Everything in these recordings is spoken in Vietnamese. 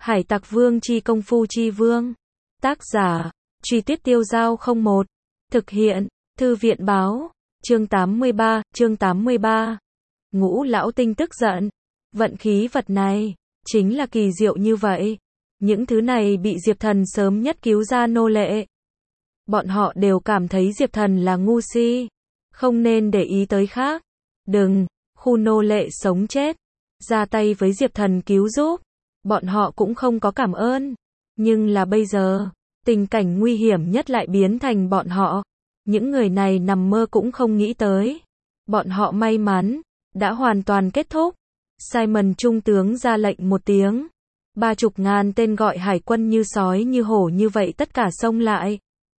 Hải Tặc Vương chi công phu chi vương. Tác giả, Truy Tuyết Tiêu Dao 01. Thực hiện, Thư viện báo. Chương 83. Ngũ lão tinh tức giận. Vận khí vật này, chính là kỳ diệu như vậy. Những thứ này bị Diệp Thần sớm nhất cứu ra nô lệ. Bọn họ đều cảm thấy Diệp Thần là ngu si. Không nên để ý tới khác. Đừng, khu nô lệ sống chết. Ra tay với Diệp Thần cứu giúp. Bọn họ cũng không có cảm ơn. Nhưng là bây giờ, tình cảnh nguy hiểm nhất lại biến thành bọn họ. Những người này nằm mơ cũng không nghĩ tới. Bọn họ may mắn, đã hoàn toàn kết thúc. Simon trung tướng ra lệnh một tiếng. 30.000 tên gọi hải quân như sói như hổ như vậy tất cả xông lại.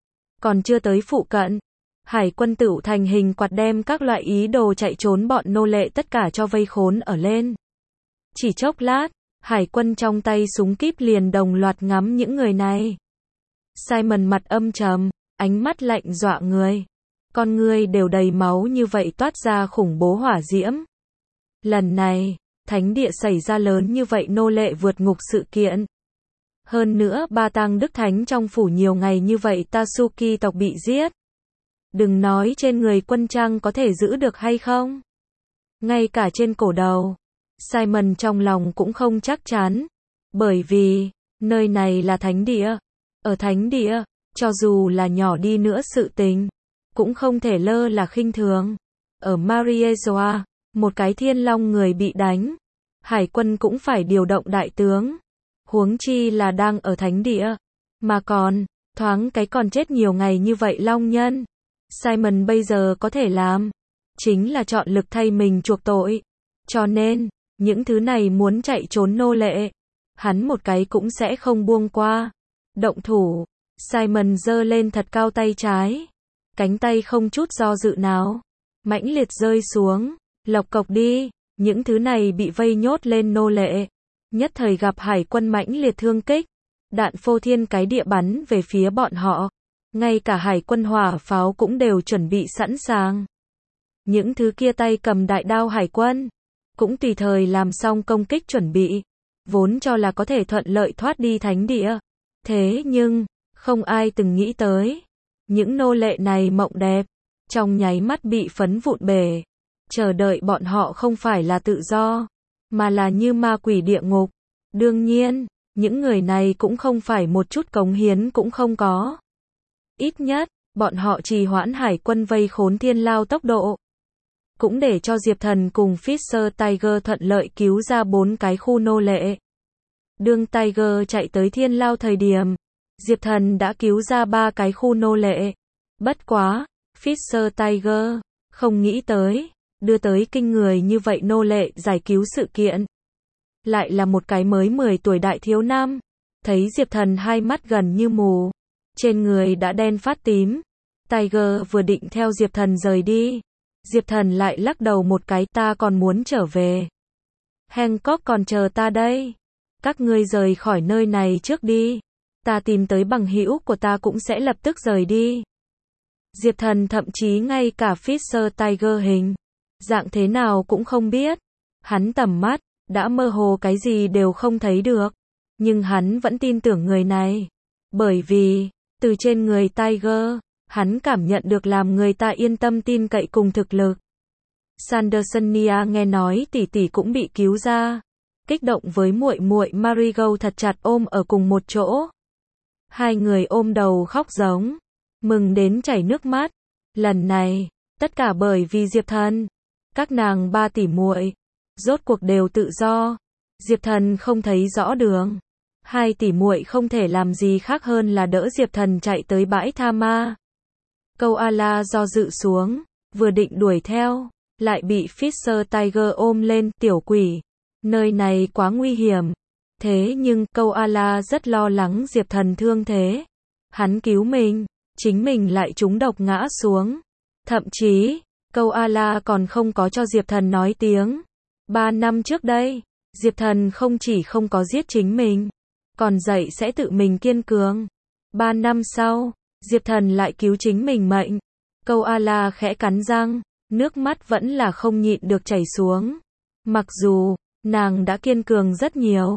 Còn chưa tới phụ cận, hải quân tựu thành hình quạt đem các loại ý đồ chạy trốn bọn nô lệ tất cả cho vây khốn ở lên. Chỉ chốc lát, hải quân trong tay súng kíp liền đồng loạt ngắm những người này. Simon mặt âm trầm, ánh mắt lạnh dọa người. Con ngươi đều đầy máu như vậy toát ra khủng bố hỏa diễm. Lần này, thánh địa xảy ra lớn như vậy nô lệ vượt ngục sự kiện. Hơn nữa ba tang đức thánh trong phủ nhiều ngày như vậy Tatsuki tộc bị giết. Đừng nói trên người quân trang có thể giữ được hay không. Ngay cả trên cổ đầu. Simon trong lòng cũng không chắc chắn. Bởi vì, nơi này là thánh địa. Ở thánh địa, cho dù là nhỏ đi nữa sự tình, cũng không thể lơ là khinh thường. Ở Mariejoa, một cái thiên long người bị đánh. Hải quân cũng phải điều động đại tướng. Huống chi là đang ở thánh địa. Mà còn, thoáng cái còn chết nhiều ngày như vậy long nhân. Simon bây giờ có thể làm, chính là chọn lực thay mình chuộc tội. Cho nên, những thứ này muốn chạy trốn nô lệ, hắn một cái cũng sẽ không buông qua. Động thủ, Simon giơ lên thật cao tay trái. Cánh tay không chút do dự nào. Mãnh liệt rơi xuống, lộc cộc đi, những thứ này bị vây nhốt lên nô lệ. Nhất thời gặp hải quân mãnh liệt thương kích. Đạn phô thiên cái địa bắn về phía bọn họ. Ngay cả hải quân hỏa pháo cũng đều chuẩn bị sẵn sàng. Những thứ kia tay cầm đại đao hải quân cũng tùy thời làm xong công kích chuẩn bị. Vốn cho là có thể thuận lợi thoát đi thánh địa. Thế nhưng, không ai từng nghĩ tới. Những nô lệ này mộng đẹp, trong nháy mắt bị phấn vụn bể. Chờ đợi bọn họ không phải là tự do, mà là như ma quỷ địa ngục. Đương nhiên, những người này cũng không phải một chút cống hiến cũng không có. Ít nhất, bọn họ trì hoãn hải quân vây khốn thiên lao tốc độ. Cũng để cho Diệp Thần cùng Fisher Tiger thuận lợi cứu ra 4 cái khu nô lệ. Đương Tiger chạy tới thiên lao thời điểm, Diệp Thần đã cứu ra 3 cái khu nô lệ. Bất quá, Fisher Tiger không nghĩ tới, đưa tới kinh người như vậy nô lệ giải cứu sự kiện. Lại là một cái mới 10 tuổi đại thiếu nam. Thấy Diệp Thần hai mắt gần như mù. Trên người đã đen phát tím. Tiger vừa định theo Diệp Thần rời đi. Diệp Thần lại lắc đầu một cái, ta còn muốn trở về. Hancock còn chờ ta đây. Các ngươi rời khỏi nơi này trước đi. Ta tìm tới bằng hữu của ta cũng sẽ lập tức rời đi. Diệp Thần thậm chí ngay cả Fisher Tiger hình dạng thế nào cũng không biết. Hắn tầm mắt đã mơ hồ, cái gì đều không thấy được. Nhưng hắn vẫn tin tưởng người này. Bởi vì, từ trên người Tiger, hắn cảm nhận được làm người ta yên tâm tin cậy cùng thực lực. Sandersonia nghe nói tỷ tỷ cũng bị cứu ra. Kích động với muội muội Marigold thật chặt ôm ở cùng một chỗ. Hai người ôm đầu khóc giống. Mừng đến chảy nước mắt. Lần này, tất cả bởi vì Diệp Thần. Các nàng 3 tỷ muội rốt cuộc đều tự do. Diệp Thần không thấy rõ đường. 2 tỷ muội không thể làm gì khác hơn là đỡ Diệp Thần chạy tới bãi tha ma. Koala do dự xuống, vừa định đuổi theo, lại bị Fisher Tiger ôm lên, tiểu quỷ. Nơi này quá nguy hiểm. Thế nhưng, Koala rất lo lắng Diệp Thần thương thế. Hắn cứu mình, chính mình lại trúng độc ngã xuống. Thậm chí, Koala còn không có cho Diệp Thần nói tiếng. 3 năm trước đây, Diệp Thần không chỉ không có giết chính mình, còn dạy sẽ tự mình kiên cường. 3 năm sau, Diệp Thần lại cứu chính mình mệnh. Koala khẽ cắn răng, nước mắt vẫn là không nhịn được chảy xuống. Mặc dù, nàng đã kiên cường rất nhiều,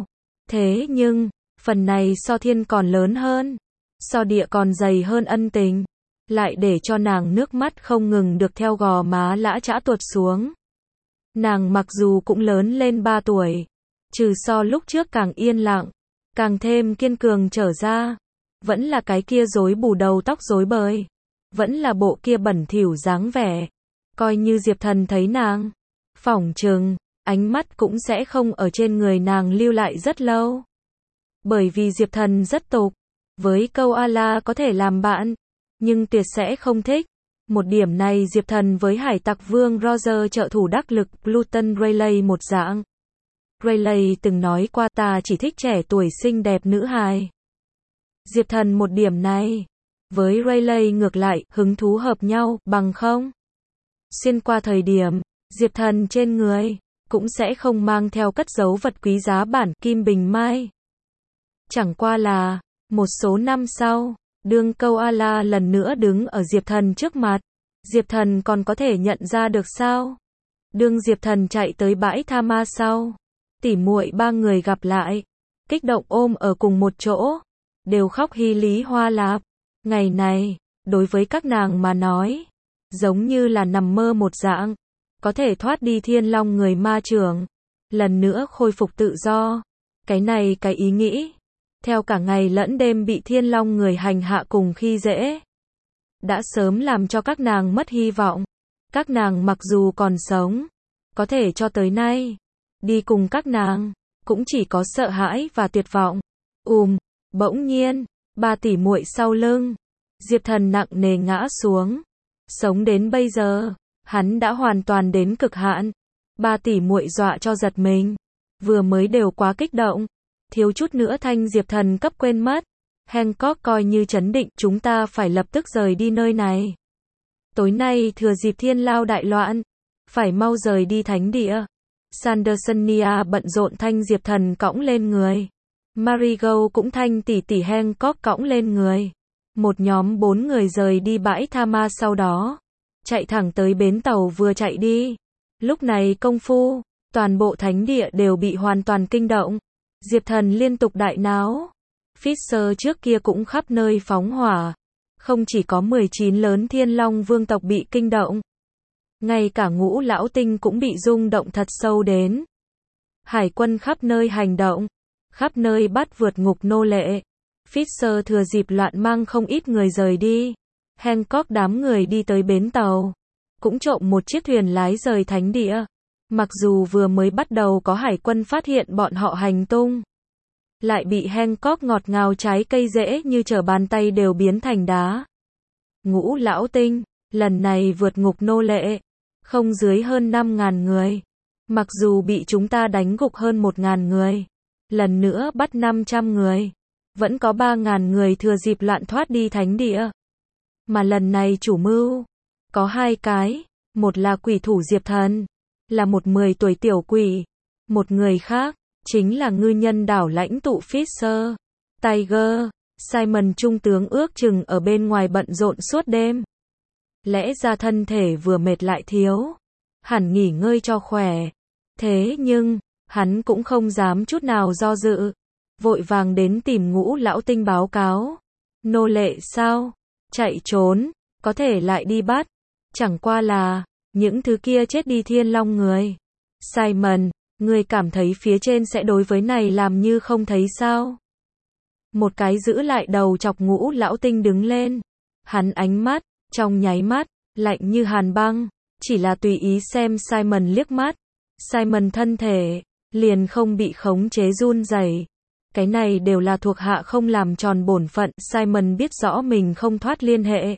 Thế nhưng, phần này so thiên còn lớn hơn, so địa còn dày hơn ân tình, lại để cho nàng nước mắt không ngừng được theo gò má lã chã tuột xuống. Nàng mặc dù cũng lớn lên 3 tuổi, trừ so lúc trước càng yên lặng, càng thêm kiên cường trở ra, vẫn là cái kia rối bù đầu tóc rối bời, vẫn là bộ kia bẩn thỉu dáng vẻ. Coi như Diệp Thần thấy nàng, phỏng chừng, ánh mắt cũng sẽ không ở trên người nàng lưu lại rất lâu. Bởi vì Diệp Thần rất tục, với câu Allah có thể làm bạn, nhưng tuyệt sẽ không thích. Một điểm này Diệp Thần với hải tặc vương Roger trợ thủ đắc lực Pluton Rayleigh một dạng. Rayleigh từng nói qua ta chỉ thích trẻ tuổi xinh đẹp nữ hài. Diệp Thần một điểm này, với Rayleigh ngược lại, hứng thú hợp nhau, bằng không. Xuyên qua thời điểm, Diệp Thần trên người, cũng sẽ không mang theo cất giấu vật quý giá bản kim bình mai. Chẳng qua là, một số năm sau, đương câu Allah lần nữa đứng ở Diệp Thần trước mặt, Diệp Thần còn có thể nhận ra được sao? Đương Diệp Thần chạy tới bãi tha ma sau, tỉ muội 3 người gặp lại, kích động ôm ở cùng một chỗ, đều khóc hy lý hoa lạp. Ngày này, đối với các nàng mà nói, giống như là nằm mơ một dạng, có thể thoát đi thiên long người ma trưởng, lần nữa khôi phục tự do. Cái này cái ý nghĩ, theo cả ngày lẫn đêm bị thiên long người hành hạ cùng khi dễ, đã sớm làm cho các nàng mất hy vọng. Các nàng mặc dù còn sống, có thể cho tới nay, đi cùng các nàng, cũng chỉ có sợ hãi và tuyệt vọng. Bỗng nhiên, 3 tỷ muội sau lưng, Diệp Thần nặng nề ngã xuống. Sống đến bây giờ, hắn đã hoàn toàn đến cực hạn. 3 tỷ muội dọa cho giật mình, vừa mới đều quá kích động, thiếu chút nữa thanh Diệp Thần cấp quên mất. Hancock coi như trấn định, chúng ta phải lập tức rời đi nơi này. Tối nay thừa dịp thiên lao đại loạn, phải mau rời đi thánh địa. Sandersonia bận rộn thanh Diệp Thần cõng lên người. Marigold cũng thanh tỷ tỷ Hancock cõng lên người. Một nhóm 4 người rời đi bãi tha ma sau đó, chạy thẳng tới bến tàu vừa chạy đi. Lúc này công phu, toàn bộ thánh địa đều bị hoàn toàn kinh động. Diệp Thần liên tục đại náo. Fisher trước kia cũng khắp nơi phóng hỏa. Không chỉ có 19 lớn thiên long vương tộc bị kinh động, ngay cả Ngũ Lão Tinh cũng bị rung động thật sâu đến. Hải quân khắp nơi hành động, khắp nơi bắt vượt ngục nô lệ. Fisher thừa dịp loạn mang không ít người rời đi. Hancock đám người đi tới bến tàu, cũng trộm một chiếc thuyền lái rời thánh địa. Mặc dù vừa mới bắt đầu có hải quân phát hiện bọn họ hành tung, lại bị Hancock ngọt ngào trái cây dễ như trở bàn tay đều biến thành đá. Ngũ Lão Tinh, lần này vượt ngục nô lệ, không dưới hơn 5.000 người. Mặc dù bị chúng ta đánh gục hơn 1.000 người, lần nữa bắt 500 người, vẫn có 3.000 người thừa dịp loạn thoát đi thánh địa. Mà lần này chủ mưu, có 2 cái, một là quỷ thủ Diệp Thần, là một 10 tuổi tiểu quỷ, một người khác, chính là ngư nhân đảo lãnh tụ Fisher. Tiger, Simon trung tướng ước chừng ở bên ngoài bận rộn suốt đêm. Lẽ ra thân thể vừa mệt lại thiếu, hẳn nghỉ ngơi cho khỏe. Thế nhưng, hắn cũng không dám chút nào do dự, vội vàng đến tìm Ngũ Lão Tinh báo cáo. Nô lệ sao? Chạy trốn, có thể lại đi bắt. Chẳng qua là, những thứ kia chết đi thiên long người. Simon, ngươi cảm thấy phía trên sẽ đối với này làm như không thấy sao? Một cái giữ lại đầu chọc Ngũ Lão Tinh đứng lên. Hắn ánh mắt, trong nháy mắt, lạnh như hàn băng, chỉ là tùy ý xem Simon liếc mắt. Simon thân thể, liền không bị khống chế run rẩy. Cái này đều là thuộc hạ không làm tròn bổn phận. Simon biết rõ mình không thoát liên hệ.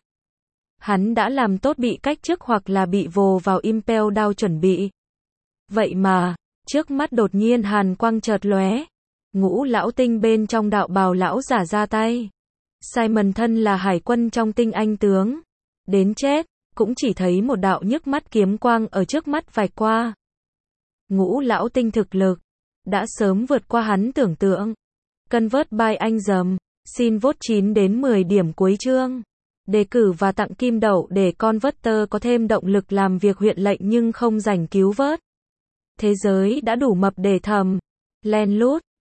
Hắn đã làm tốt bị cách chức hoặc là bị vồ vào Impel Down chuẩn bị. Vậy mà, trước mắt đột nhiên hàn quang chợt lóe. Ngũ Lão Tinh bên trong đạo bào lão giả ra tay. Simon thân là hải quân trong tinh anh tướng. Đến chết, cũng chỉ thấy một đạo nhức mắt kiếm quang ở trước mắt vạch qua. Ngũ Lão Tinh thực lực, đã sớm vượt qua hắn tưởng tượng. Convert by anh dầm, xin vote 9 đến 10 điểm cuối chương. Đề cử và tặng kim đậu để Converter có thêm động lực làm việc huyện lệnh nhưng không rảnh cứu vớt. Thế giới đã đủ mập để thầm, len lút.